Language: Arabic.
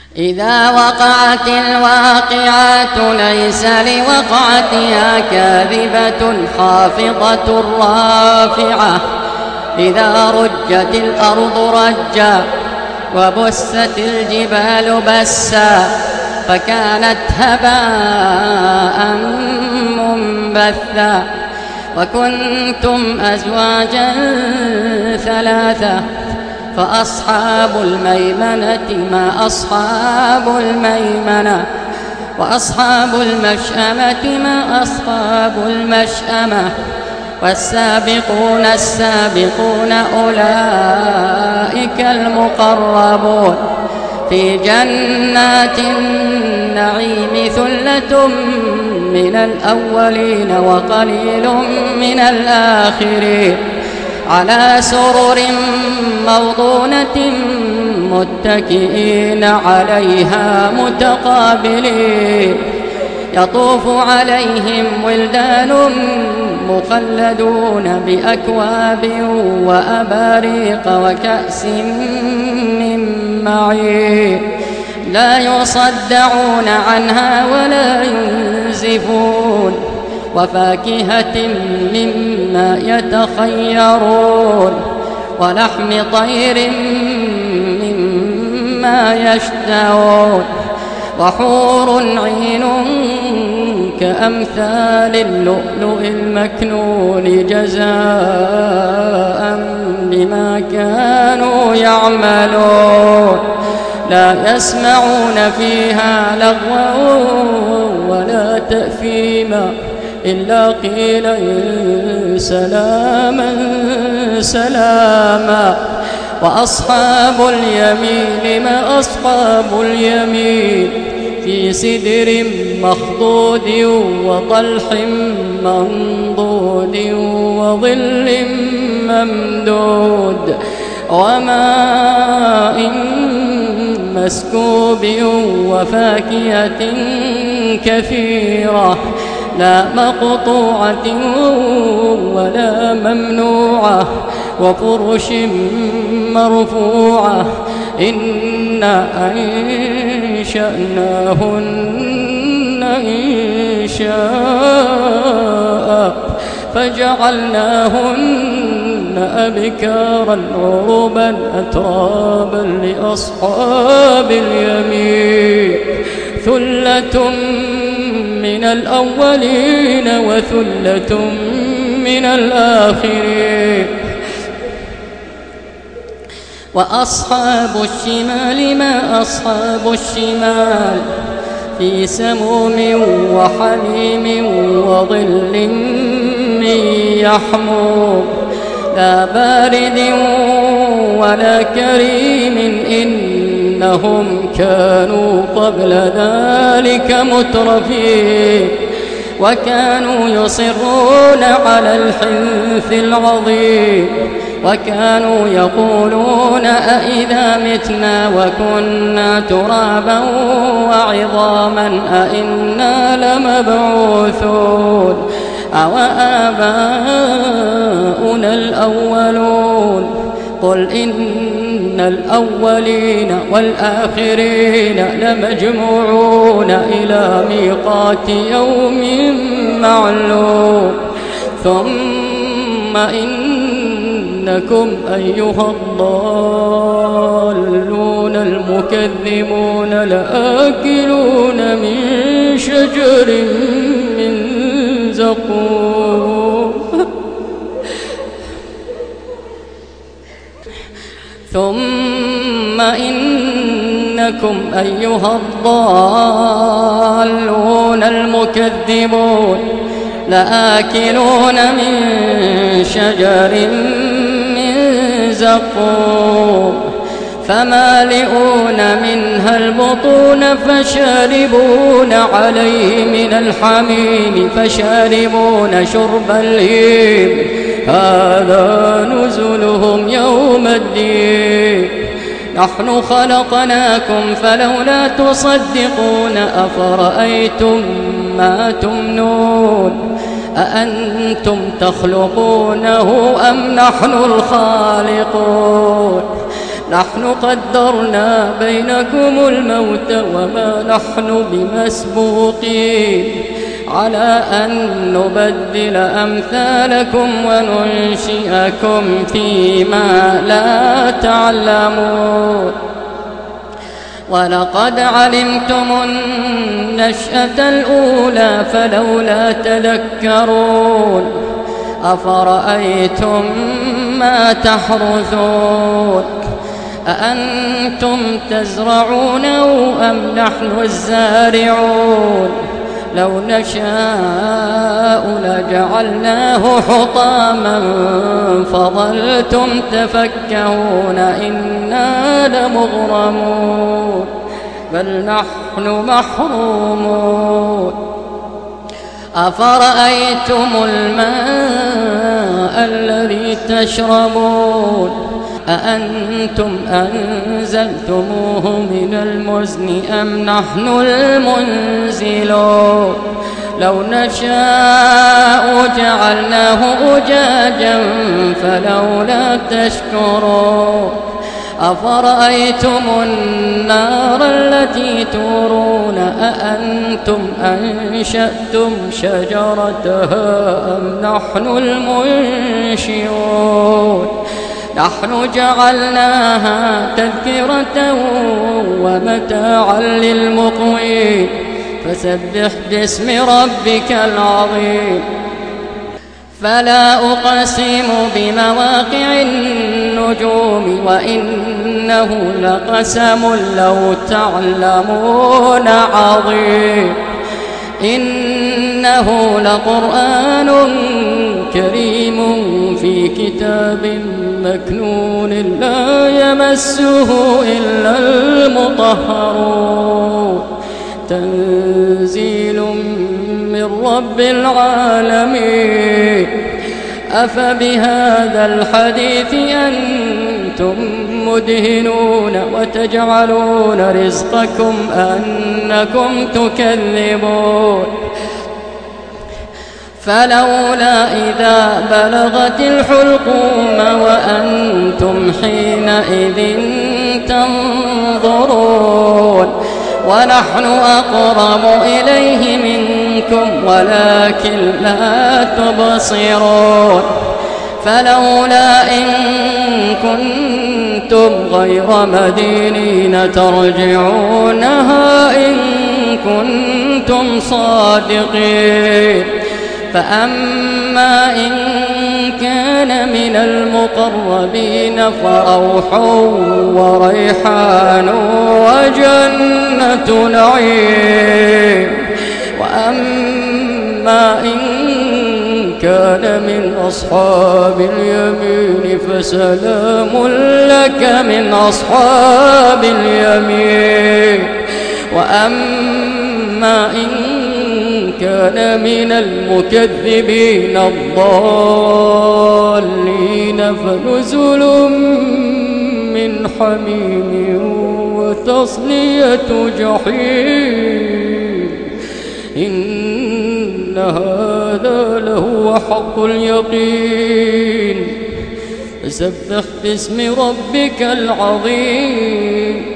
إذا وقعت الواقعة ليس لوقعتها كاذبة خافضة رافعة. إذا رجت الأرض رجا وبست الجبال بسا فكانت هباء منبثا. وكنتم أزواجا ثلاثة فأصحاب الميمنة ما أصحاب الميمنة، وأصحاب المشأمة ما أصحاب المشأمة، والسابقون السابقون أولئك المقربون في جنات النعيم. ثلة من الأولين وقليل من الآخرين على سرر موضونة متكئين عليها متقابلين. يطوف عليهم ولدان مخلدون بأكواب وأباريق وكأس من معين لا يصدعون عنها ولا ينزفون. وفاكهة مما يتخيرون ولحم طير مما يشتهون. وحور عين كأمثال اللؤلؤ المكنون جزاء بما كانوا يعملون. لا يسمعون فيها لغوا ولا تأثيما إلا قيلا سلاما سلاما. وأصحاب اليمين ما أصحاب اليمين في سدر مخضود وطلح منضود وظل ممدود وماء مسكوب وفاكهة كثيرة لا مقطوعة ولا ممنوعة وفرش مرفوعة. إنا أنشأناهن إنشاء فجعلناهن أبكارا عربا أترابا لأصحاب اليمين. ثلة من الأولين وثلة من الآخرين. وأصحاب الشمال ما أصحاب الشمال في سموم وحميم وظل من يحموم لا بارد ولا كريم إنهم كانوا قبل ذلك مترفين وكانوا يصرون على الحنث العظيم وكانوا يقولون أئذا متنا وكنا ترابا وعظاما أئنا لمبعوثون أوآباؤنا الأولون. قل إن الأولين والآخرين لمجموعون إلى ميقات يوم معلوم. ثم إنكم أيها الضالون المكذبون لآكلون من شجر من زقوم. ثم إنكم أيها الضالون المكذبون لآكلون من شجر من زقوم فمالئون منها البطون فشاربون عليه من الحميم فشاربون شرب الهيم هذا نزلهم يوم الدين. نحن خلقناكم فلولا تصدقون أفرأيتم ما تمنون أأنتم تخلقونه أم نحن الخالقون نحن قدرنا بينكم الموت وما نحن بمسبوقين على أن نبدل أمثالكم وننشئكم فيما لا تعلمون ولقد علمتم النشأة الأولى فلولا تذكرون أفرأيتم ما تحرثون أأنتم تزرعونه أم نحن الزارعون لو نشاء لجعلناه حطاما فظلتم تفكهون إنا لمغرمون بل نحن محرومون أفرأيتم الماء الذي تشربون أأنتم أنزلتموه من المزن أم نحن المنزلون لو نشاء جعلناه أجاجا فلولا تشكرون أفرأيتم النار التي تورون أأنتم أنشأتم شجرتها أم نحن المنشئون نحن جعلناها تذكرة ومتاعا للمقوين فسبح باسم ربك العظيم فلا أقسم بمواقع النجوم وإنه لقسم لو تعلمون عظيم إنه لقرآن كريم في كتاب مكنون لا يمسه إلا المطهرون تنزيل من رب العالمين أفبهذا الحديث أنتم مدهنون وتجعلون رزقكم أنكم تكذبون فلولا إذا بلغت الحلقوم وأنتم حينئذ تنظرون ونحن أقرب إليه منكم ولكن لا تبصرون فلولا إن كنتم غير مدينين ترجعونها إن كنتم صادقين فأما إن كان من المقربين فروح وريحان وجنة نعيم وأما إن كان من أصحاب اليمين فسلام لك من أصحاب اليمين وأما إن كان من المكذبين الضالين فنزل من حميم وتصلية جحيم إن هذا لهو حق اليقين فسبح باسم ربك العظيم